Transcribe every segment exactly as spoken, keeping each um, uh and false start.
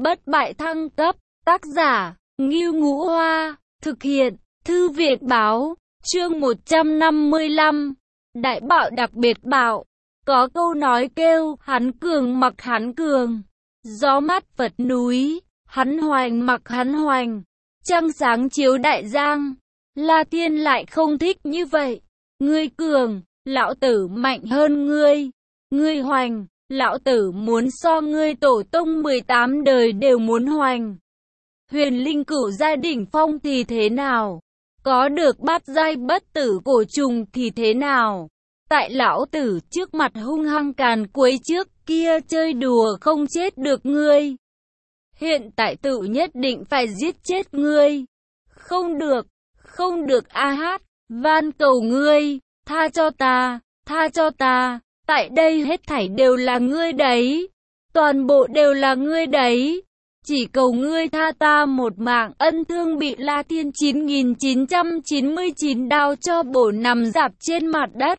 bất bại thăng cấp, tác giả, Ngưu Ngũ Hoa, thực hiện, Thư viện Báo, chương một trăm năm mươi lăm, Đại Bạo Đặc Biệt Bạo. Có câu nói kêu, hắn cường mặc hắn cường, gió mát Phật núi, hắn hoành mặc hắn hoành, trăng sáng chiếu đại giang. La Thiên lại không thích như vậy. Ngươi cường, lão tử mạnh hơn ngươi. Ngươi hoành, lão tử muốn so ngươi tổ tông mười tám đời đều muốn hoành. Huyền linh cửu giai đỉnh phong thì thế nào? Có được bát giai bất tử cổ trùng thì thế nào? Tại lão tử trước mặt hung hăng càn quấy trước kia chơi đùa không chết được ngươi. Hiện tại tự nhất định phải giết chết ngươi. Không được, không được a hát, van cầu ngươi, tha cho ta, tha cho ta, tại đây hết thảy đều là ngươi đấy. Toàn bộ đều là ngươi đấy. Chỉ cầu ngươi tha ta một mạng. Ân Thương bị La Thiên chín nghìn chín trăm chín mươi chín đao cho bổ nằm rạp trên mặt đất.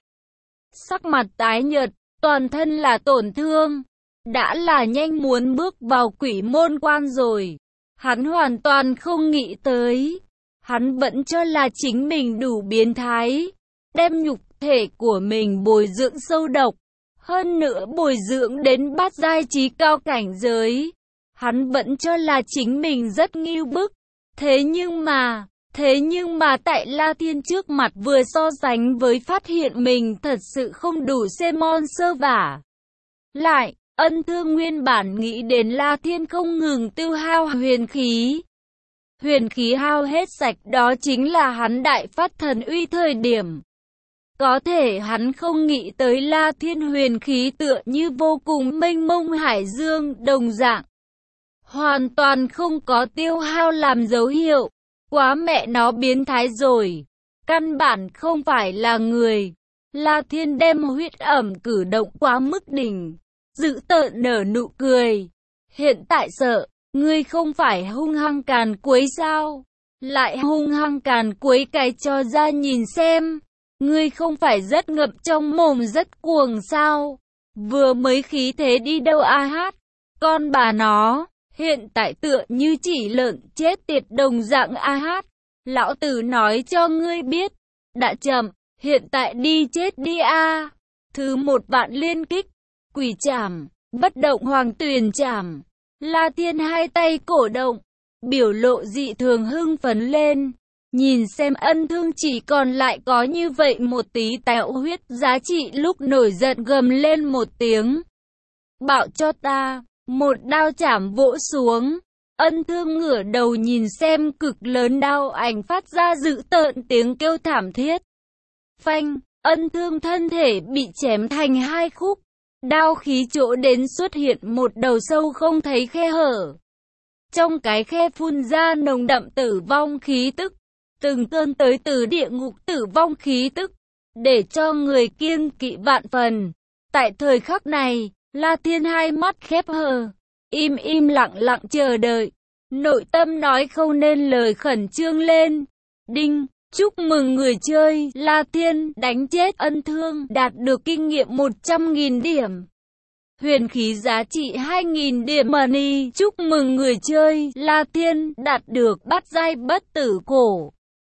Sắc mặt tái nhợt, toàn thân là tổn thương. Đã là nhanh muốn bước vào quỷ môn quan rồi. Hắn hoàn toàn không nghĩ tới. Hắn vẫn cho là chính mình đủ biến thái. Đem nhục thể của mình bồi dưỡng sâu độc. Hơn nữa bồi dưỡng đến bát giai trí cao cảnh giới. Hắn vẫn cho là chính mình rất ngưu bức. Thế nhưng mà, thế nhưng mà tại La Thiên trước mặt vừa so sánh với phát hiện mình thật sự không đủ xê mon sơ vả. Lại, Ân Thương nguyên bản nghĩ đến La Thiên không ngừng tiêu hao huyền khí. Huyền khí hao hết sạch đó chính là hắn đại phát thần uy thời điểm. Có thể hắn không nghĩ tới La Thiên huyền khí tựa như vô cùng mênh mông hải dương đồng dạng. Hoàn toàn không có tiêu hao làm dấu hiệu. Quá mẹ nó biến thái rồi. Căn bản không phải là người. La Thiên đem huyết ẩm cử động quá mức đỉnh. Dữ tợn nở nụ cười. Hiện tại sợ, ngươi không phải hung hăng càn quấy sao? Lại hung hăng càn quấy cái cho ra nhìn xem. Ngươi không phải rất ngập trong mồm rất cuồng sao? Vừa mới khí thế đi đâu a hát? Con bà nó, hiện tại tựa như chỉ lợn chết tiệt đồng dạng a hát. Lão tử nói cho ngươi biết, đã chậm, hiện tại đi chết đi a. Thứ một vạn liên kích, quỷ trảm, bất động hoàng tuyền trảm. La Thiên hai tay cổ động, biểu lộ dị thường hưng phấn lên. Nhìn xem Ân Thương chỉ còn lại có như vậy một tí tẹo huyết giá trị lúc nổi giận gầm lên một tiếng. Bạo cho ta, một đao chảm vỗ xuống. Ân Thương ngửa đầu nhìn xem cực lớn đao ảnh phát ra dữ tợn tiếng kêu thảm thiết. Phanh, Ân Thương thân thể bị chém thành hai khúc. Đao khí chỗ đến xuất hiện một đầu sâu không thấy khe hở. Trong cái khe phun ra nồng đậm tử vong khí tức. Từng cơn tới từ địa ngục tử vong khí tức. Để cho người kiêng kỵ vạn phần. Tại thời khắc này, La Thiên hai mắt khép hờ. Im im lặng lặng chờ đợi. Nội tâm nói không nên lời khẩn trương lên. Đinh, chúc mừng người chơi La Thiên đánh chết Ân Thương đạt được kinh nghiệm một trăm nghìn điểm. Huyền khí giá trị hai nghìn điểm money. Chúc mừng người chơi La Thiên đạt được bát giai bất tử cổ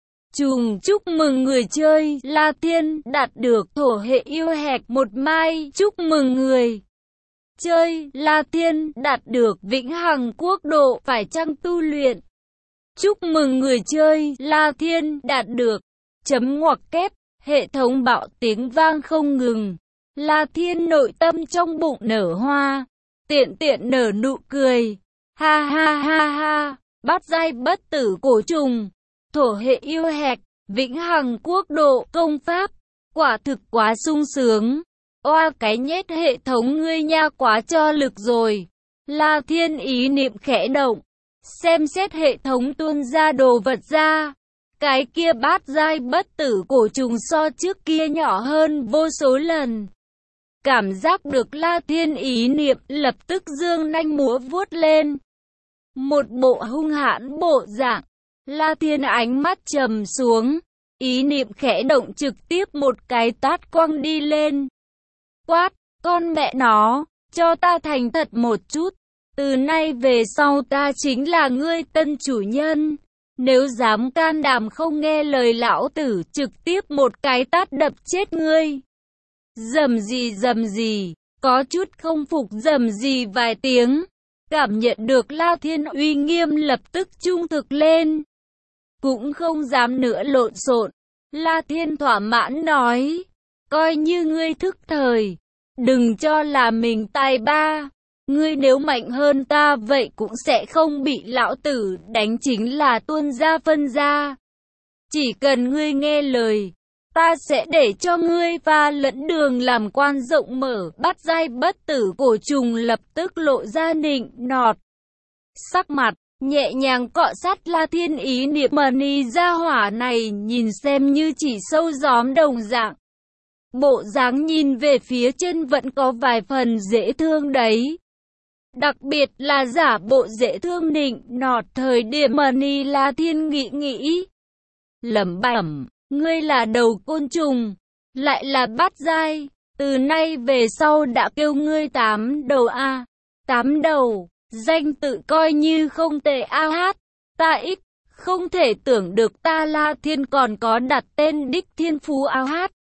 trùng. Chúc mừng người chơi La Thiên đạt được thổ hệ yêu hẹp một mai. Chúc mừng người chơi La Thiên đạt được vĩnh hằng quốc độ phải chăng tu luyện. Chúc mừng người chơi La Thiên đạt được chấm ngoặc kép. Hệ thống bạo tiếng vang không ngừng. La Thiên nội tâm trong bụng nở hoa. Tiện tiện nở nụ cười. Ha ha ha ha. Bát giai bất tử cổ trùng. Thổ hệ yêu hẹp. Vĩnh hằng quốc độ công pháp. Quả thực quá sung sướng. Oa cái nhét hệ thống ngươi nha quá cho lực rồi. La Thiên ý niệm khẽ động. Xem xét hệ thống tuôn ra đồ vật ra. Cái kia bát giai bất tử cổ trùng so trước kia nhỏ hơn vô số lần. Cảm giác được La Thiên ý niệm lập tức dương nanh múa vuốt lên. Một bộ hung hãn bộ dạng. La Thiên ánh mắt trầm xuống. Ý niệm khẽ động trực tiếp một cái tát quăng đi lên. Quát, con mẹ nó, cho ta thành thật một chút. từ nay về sau ta chính là ngươi tân chủ nhân. Nếu dám can đảm không nghe lời lão tử, trực tiếp một cái tát đập chết ngươi. Rầm gì rầm gì, có chút không phục rầm gì vài tiếng. Cảm nhận được La Thiên uy nghiêm lập tức trung thực lên. Cũng không dám nữa lộn xộn. La Thiên thỏa mãn nói, coi như ngươi thức thời, đừng cho là mình tài ba. Ngươi nếu mạnh hơn ta vậy cũng sẽ không bị lão tử đánh, chính là tuôn ra phân ra. Chỉ cần ngươi nghe lời, ta sẽ để cho ngươi và lẫn đường làm quan rộng mở. Bắt giai bất tử cổ trùng lập tức lộ ra nịnh nọt sắc mặt, nhẹ nhàng cọ sát La Thiên. Ý niệm mani gia hỏa này nhìn xem như chỉ sâu gióm đồng dạng. Bộ dáng nhìn về phía chân vẫn có vài phần dễ thương đấy. Đặc biệt là giả bộ dễ thương nịnh nọt thời điểm mani. La Thiên nghĩ nghĩ, lẩm bẩm, ngươi là đầu côn trùng, lại là bát giai, từ nay về sau đã kêu ngươi tám đầu a. À, tám đầu, danh tự coi như không tệ a hát, ta ít, không thể tưởng được ta La Thiên còn có đặt tên đích thiên phú a hát.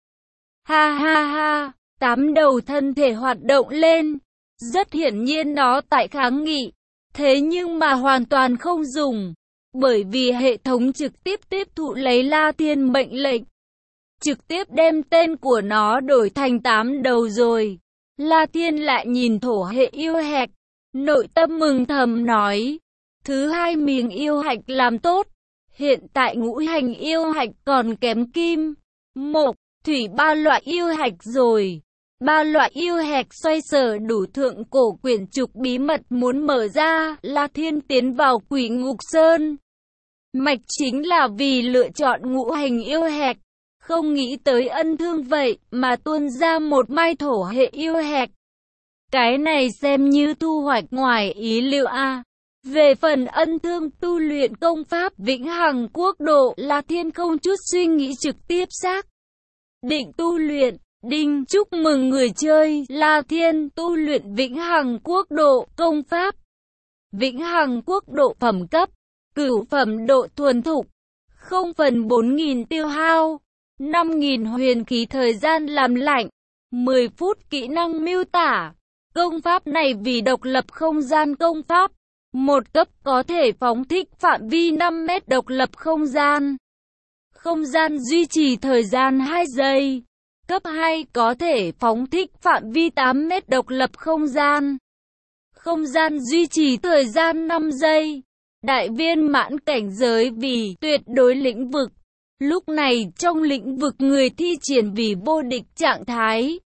Ha ha ha, tám đầu thân thể hoạt động lên, rất hiển nhiên nó tại kháng nghị, thế nhưng mà hoàn toàn không dùng. Bởi vì hệ thống trực tiếp tiếp thụ lấy La Thiên mệnh lệnh, trực tiếp đem tên của nó đổi thành tám đầu rồi. La Thiên lại nhìn thổ hệ yêu hạch, nội tâm mừng thầm nói, thứ hai miếng yêu hạch làm tốt, hiện tại ngũ hành yêu hạch còn kém kim, mộc, thủy ba loại yêu hạch rồi. Ba loại yêu hạch xoay sở đủ thượng cổ quyển trục bí mật muốn mở ra. La Thiên tiến vào Quỷ Ngục Sơn mạch chính là vì lựa chọn ngũ hành yêu hạch. Không nghĩ tới ân thương vậy mà tuôn ra một mai thổ hệ yêu hạch. Cái này xem như thu hoạch ngoài ý liệu a. À. Về phần ân thương tu luyện công pháp vĩnh hằng quốc độ, La Thiên không chút suy nghĩ trực tiếp xác định tu luyện. Đinh, chúc mừng người chơi La Thiên tu luyện vĩnh hằng quốc độ công pháp. Vĩnh hằng quốc độ phẩm cấp, cửu phẩm độ thuần thục, không phần bốn nghìn tiêu hao, năm nghìn huyền khí thời gian làm lạnh, mười phút kỹ năng miêu tả. Công pháp này vì độc lập không gian công pháp, một cấp có thể phóng thích phạm vi năm mét độc lập không gian. Không gian duy trì thời gian hai giây. Cấp hai có thể phóng thích phạm vi tám mét độc lập không gian. Không gian duy trì thời gian năm giây. Đại viên mãn cảnh giới vì tuyệt đối lĩnh vực. Lúc này trong lĩnh vực người thi triển vì vô địch trạng thái.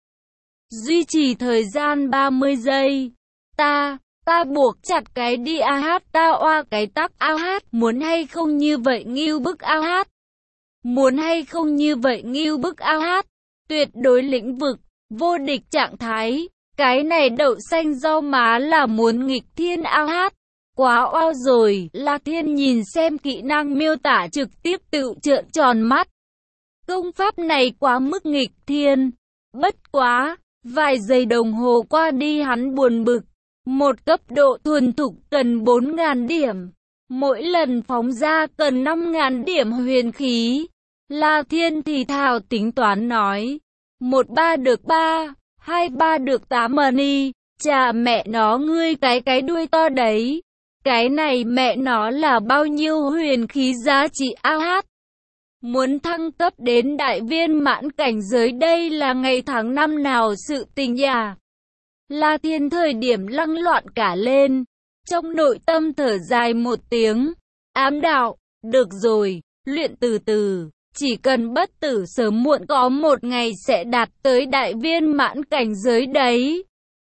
Duy trì thời gian ba mươi giây. Ta, ta buộc chặt cái đi a hát, ta oa cái tắc a hát. Muốn hay không như vậy nghiêu bức a hát. Muốn hay không như vậy nghiêu bức a hát. Tuyệt đối lĩnh vực, vô địch trạng thái, cái này đậu xanh rau má là muốn nghịch thiên a hát. Quá oao rồi. La Thiên nhìn xem kỹ năng miêu tả trực tiếp tự trợn tròn mắt. Công pháp này quá mức nghịch thiên. Bất quá, vài giây đồng hồ qua đi hắn buồn bực. Một cấp độ thuần thục cần bốn nghìn điểm. Mỗi lần phóng ra cần năm nghìn điểm huyền khí. La Thiên thì thào tính toán nói, một ba được ba, hai ba được tám money, chà mẹ nó ngươi cái cái đuôi to đấy, cái này mẹ nó là bao nhiêu huyền khí giá trị a hát. Muốn thăng cấp đến đại viên mãn cảnh giới đây là ngày tháng năm nào sự tình nhỉ? La Thiên thời điểm lăng loạn cả lên, trong nội tâm thở dài một tiếng, ám đạo, được rồi, luyện từ từ. Chỉ cần bất tử sớm muộn có một ngày sẽ đạt tới đại viên mãn cảnh giới đấy.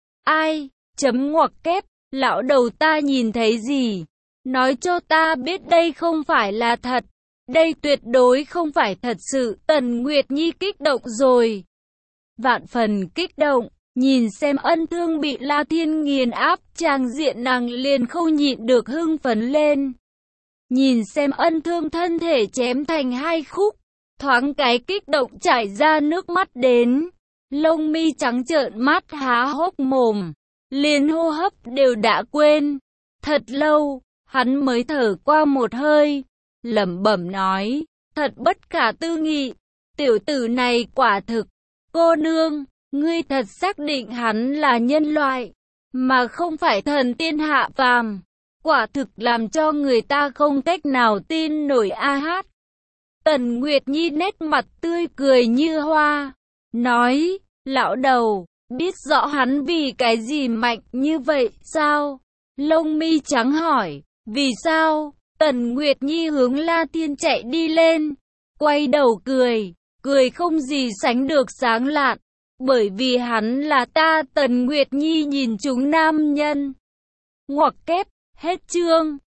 Ai? Chấm ngoặc kép, lão đầu ta nhìn thấy gì? Nói cho ta biết đây không phải là thật. Đây tuyệt đối không phải thật sự. Tần Nguyệt Nhi kích động rồi. Vạn phần kích động, nhìn xem ân thương bị La Thiên nghiền áp, trang diện nàng liền không nhịn được hưng phấn lên. Nhìn xem ân thương thân thể chém thành hai khúc, thoáng cái kích động chảy ra nước mắt đến, lông mi trắng trợn mắt há hốc mồm. liền hô hấp đều đã quên. Thật lâu, hắn mới thở qua một hơi, lẩm bẩm nói, thật bất khả tư nghị, tiểu tử này quả thực. Cô nương, ngươi thật xác định hắn là nhân loại, mà không phải thần tiên hạ phàm. Quả thực làm cho người ta không cách nào tin nổi a hát. Tần Nguyệt Nhi nét mặt tươi cười như hoa, nói, lão đầu, biết rõ hắn vì cái gì mạnh như vậy sao? Lông mi trắng hỏi, vì sao? Tần Nguyệt Nhi hướng La Thiên chạy đi lên, quay đầu cười, cười không gì sánh được sáng lạn, bởi vì hắn là ta. Tần Nguyệt Nhi nhìn chúng nam nhân. Ngoặc kép, hết chương.